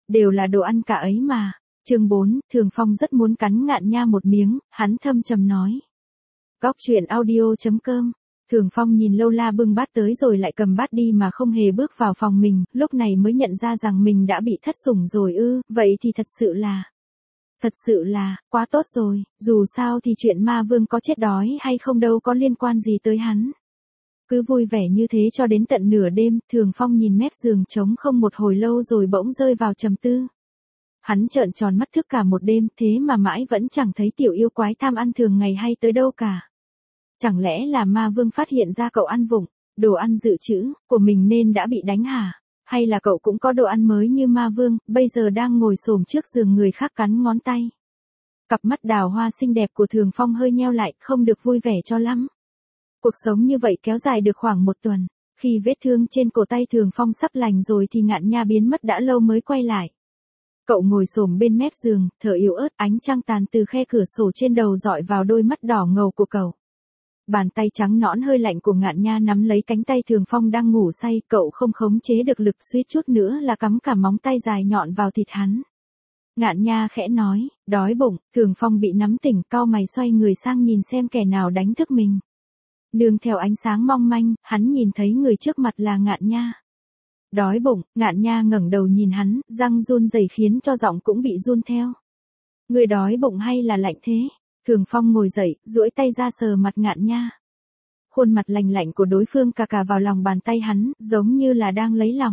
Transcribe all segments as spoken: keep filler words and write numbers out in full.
đều là đồ ăn cả ấy mà. Chương bốn, Thường Phong rất muốn cắn Ngạn Nha một miếng, hắn thâm trầm nói. Góc truyện audio.com. Thường Phong nhìn Lâu La bưng bát tới rồi lại cầm bát đi mà không hề bước vào phòng mình, lúc này mới nhận ra rằng mình đã bị thất sủng rồi ư, vậy thì thật sự là... Thật sự là, quá tốt rồi, dù sao thì chuyện ma vương có chết đói hay không đâu có liên quan gì tới hắn. Cứ vui vẻ như thế cho đến tận nửa đêm, Thường Phong nhìn mép giường trống không một hồi lâu rồi bỗng rơi vào trầm tư. Hắn trợn tròn mắt thức cả một đêm, thế mà mãi vẫn chẳng thấy tiểu yêu quái tham ăn thường ngày hay tới đâu cả. Chẳng lẽ là ma vương phát hiện ra cậu ăn vụng, đồ ăn dự trữ của mình nên đã bị đánh hả? Hay là cậu cũng có đồ ăn mới như ma vương, bây giờ đang ngồi xổm trước giường người khác cắn ngón tay? Cặp mắt đào hoa xinh đẹp của Thường Phong hơi nheo lại, không được vui vẻ cho lắm. Cuộc sống như vậy kéo dài được khoảng một tuần. Khi vết thương trên cổ tay Thường Phong sắp lành rồi thì Ngạn Nha biến mất đã lâu mới quay lại. Cậu ngồi xổm bên mép giường, thở yếu ớt, ánh trăng tàn từ khe cửa sổ trên đầu dọi vào đôi mắt đỏ ngầu của cậu. Bàn tay trắng nõn hơi lạnh của Ngạn Nha nắm lấy cánh tay Thường Phong đang ngủ say, cậu không khống chế được lực, suýt chút nữa là cắm cả móng tay dài nhọn vào thịt hắn. Ngạn Nha khẽ nói, đói bụng. Thường Phong bị nắm tỉnh, cau mày xoay người sang nhìn xem kẻ nào đánh thức mình. Nương theo ánh sáng mong manh, hắn nhìn thấy người trước mặt là Ngạn Nha. Đói bụng. Ngạn Nha ngẩng đầu nhìn hắn, răng run rẩy khiến cho giọng cũng bị run theo. Người đói bụng hay là lạnh thế? Thường Phong ngồi dậy, duỗi tay ra sờ mặt Ngạn Nha. Khuôn mặt lành lạnh của đối phương cà cà vào lòng bàn tay hắn, giống như là đang lấy lòng.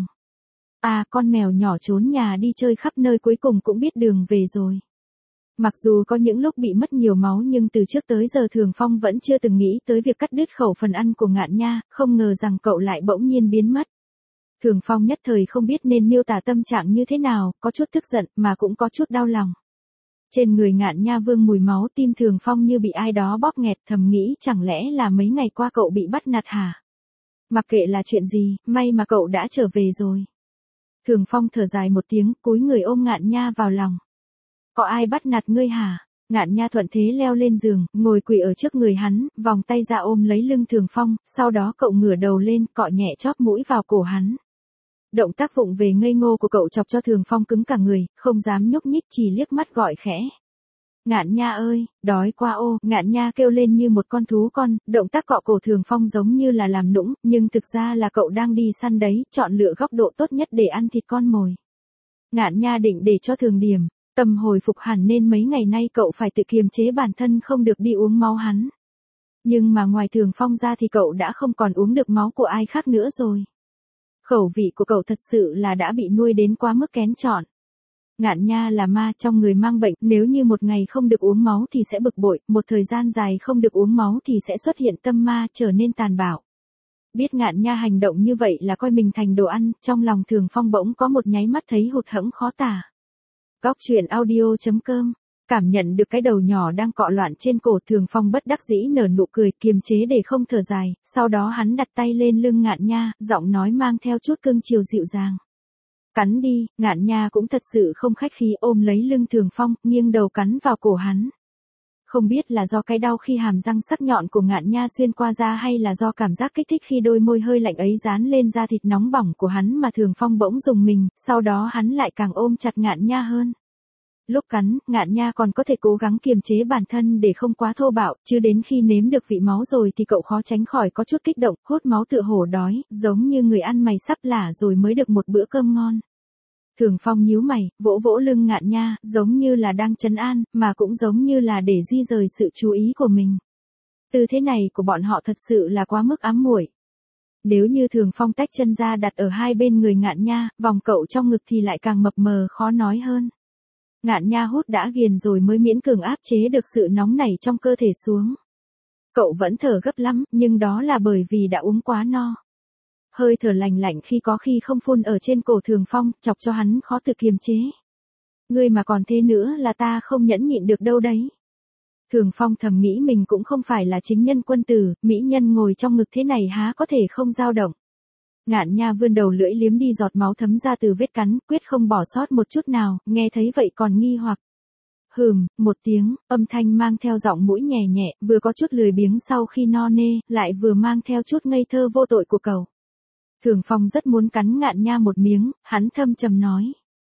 À, con mèo nhỏ trốn nhà đi chơi khắp nơi cuối cùng cũng biết đường về rồi. Mặc dù có những lúc bị mất nhiều máu nhưng từ trước tới giờ Thường Phong vẫn chưa từng nghĩ tới việc cắt đứt khẩu phần ăn của Ngạn Nha, không ngờ rằng cậu lại bỗng nhiên biến mất. Thường Phong nhất thời không biết nên miêu tả tâm trạng như thế nào, có chút tức giận mà cũng có chút đau lòng. Trên người Ngạn Nha vương mùi máu, tim Thường Phong như bị ai đó bóp nghẹt, thầm nghĩ chẳng lẽ là mấy ngày qua cậu bị bắt nạt hả? Mặc kệ là chuyện gì, may mà cậu đã trở về rồi. Thường Phong thở dài một tiếng, cúi người ôm Ngạn Nha vào lòng. Có ai bắt nạt ngươi hả? Ngạn Nha thuận thế leo lên giường, ngồi quỳ ở trước người hắn, vòng tay ra ôm lấy lưng Thường Phong, sau đó cậu ngửa đầu lên, cọ nhẹ chóp mũi vào cổ hắn. Động tác vụng về ngây ngô của cậu chọc cho Thường Phong cứng cả người, không dám nhúc nhích, chỉ liếc mắt gọi khẽ. Ngạn Nha ơi, đói quá ô. Ngạn Nha kêu lên như một con thú con, động tác cọ cổ Thường Phong giống như là làm nũng, nhưng thực ra là cậu đang đi săn đấy, chọn lựa góc độ tốt nhất để ăn thịt con mồi. Ngạn Nha định để cho Thường Điểm tâm hồi phục hẳn nên mấy ngày nay cậu phải tự kiềm chế bản thân không được đi uống máu hắn. Nhưng mà ngoài Thường Phong ra thì cậu đã không còn uống được máu của ai khác nữa rồi. Khẩu vị của cậu thật sự là đã bị nuôi đến quá mức kén chọn. Ngạn Nha là ma trong người mang bệnh, nếu như một ngày không được uống máu thì sẽ bực bội, một thời gian dài không được uống máu thì sẽ xuất hiện tâm ma, trở nên tàn bạo. Biết Ngạn Nha hành động như vậy là coi mình thành đồ ăn, trong lòng Thường Phong bỗng có một nháy mắt thấy hụt hẫng khó tả. Góc truyện audio.com. Cảm nhận được cái đầu nhỏ đang cọ loạn trên cổ, Thường Phong bất đắc dĩ nở nụ cười, kiềm chế để không thở dài, sau đó hắn đặt tay lên lưng Ngạn Nha, giọng nói mang theo chút cưng chiều dịu dàng. Cắn đi. Ngạn Nha cũng thật sự không khách khí ôm lấy lưng Thường Phong, nghiêng đầu cắn vào cổ hắn. Không biết là do cái đau khi hàm răng sắc nhọn của Ngạn Nha xuyên qua da hay là do cảm giác kích thích khi đôi môi hơi lạnh ấy dán lên da thịt nóng bỏng của hắn mà Thường Phong bỗng rùng mình, sau đó hắn lại càng ôm chặt Ngạn Nha hơn. Lúc cắn, Ngạn Nha còn có thể cố gắng kiềm chế bản thân để không quá thô bạo, chứ đến khi nếm được vị máu rồi thì cậu khó tránh khỏi có chút kích động, hốt máu tựa hổ đói, giống như người ăn mày sắp lả rồi mới được một bữa cơm ngon. Thường Phong nhíu mày, vỗ vỗ lưng Ngạn Nha, giống như là đang trấn an, mà cũng giống như là để di rời sự chú ý của mình. Tư thế này của bọn họ thật sự là quá mức ám muội. Nếu như Thường Phong tách chân ra đặt ở hai bên người Ngạn Nha, vòng cậu trong ngực thì lại càng mập mờ khó nói hơn. Ngạn Nha hút đã ghiền rồi mới miễn cường áp chế được sự nóng nảy trong cơ thể xuống. Cậu vẫn thở gấp lắm, nhưng đó là bởi vì đã uống quá no. Hơi thở lành lạnh khi có khi không phun ở trên cổ Thường Phong, chọc cho hắn khó tự kiềm chế. Ngươi mà còn thế nữa là ta không nhẫn nhịn được đâu đấy. Thường Phong thầm nghĩ mình cũng không phải là chính nhân quân tử, mỹ nhân ngồi trong ngực thế này há có thể không dao động. Ngạn Nha vươn đầu lưỡi liếm đi giọt máu thấm ra từ vết cắn, quyết không bỏ sót một chút nào, nghe thấy vậy còn nghi hoặc. Hừm, một tiếng, âm thanh mang theo giọng mũi nhẹ nhẹ, vừa có chút lười biếng sau khi no nê, lại vừa mang theo chút ngây thơ vô tội của cậu. Thường Phong rất muốn cắn Ngạn Nha một miếng, hắn thâm trầm nói.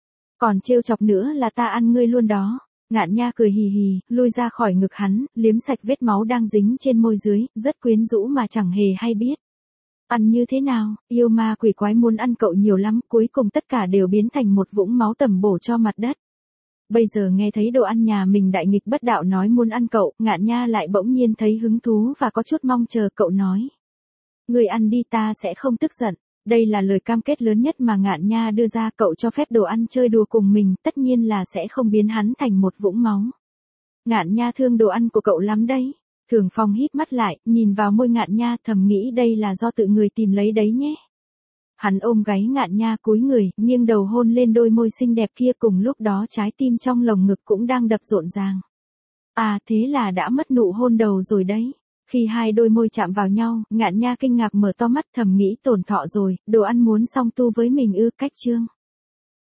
Còn trêu chọc nữa là ta ăn ngươi luôn đó. Ngạn Nha cười hì hì, lui ra khỏi ngực hắn, liếm sạch vết máu đang dính trên môi dưới, rất quyến rũ mà chẳng hề hay biết. Ăn như thế nào, yêu ma quỷ quái muốn ăn cậu nhiều lắm, cuối cùng tất cả đều biến thành một vũng máu tẩm bổ cho mặt đất. Bây giờ nghe thấy đồ ăn nhà mình đại nghịch bất đạo nói muốn ăn cậu, Ngạn Nha lại bỗng nhiên thấy hứng thú và có chút mong chờ. Cậu nói, người ăn đi, ta sẽ không tức giận. Đây là lời cam kết lớn nhất mà Ngạn Nha đưa ra. Cậu cho phép đồ ăn chơi đùa cùng mình, tất nhiên là sẽ không biến hắn thành một vũng máu. Ngạn Nha thương đồ ăn của cậu lắm đấy. Thường Phong híp mắt lại, nhìn vào môi Ngạn Nha, thầm nghĩ đây là do tự người tìm lấy đấy nhé. Hắn ôm gáy Ngạn Nha cúi người, nghiêng đầu hôn lên đôi môi xinh đẹp kia, cùng lúc đó trái tim trong lồng ngực cũng đang đập rộn ràng. À, thế là đã mất nụ hôn đầu rồi đấy. Khi hai đôi môi chạm vào nhau, Ngạn Nha kinh ngạc mở to mắt, thầm nghĩ tổn thọ rồi, đồ ăn muốn song tu với mình ư? Cách chương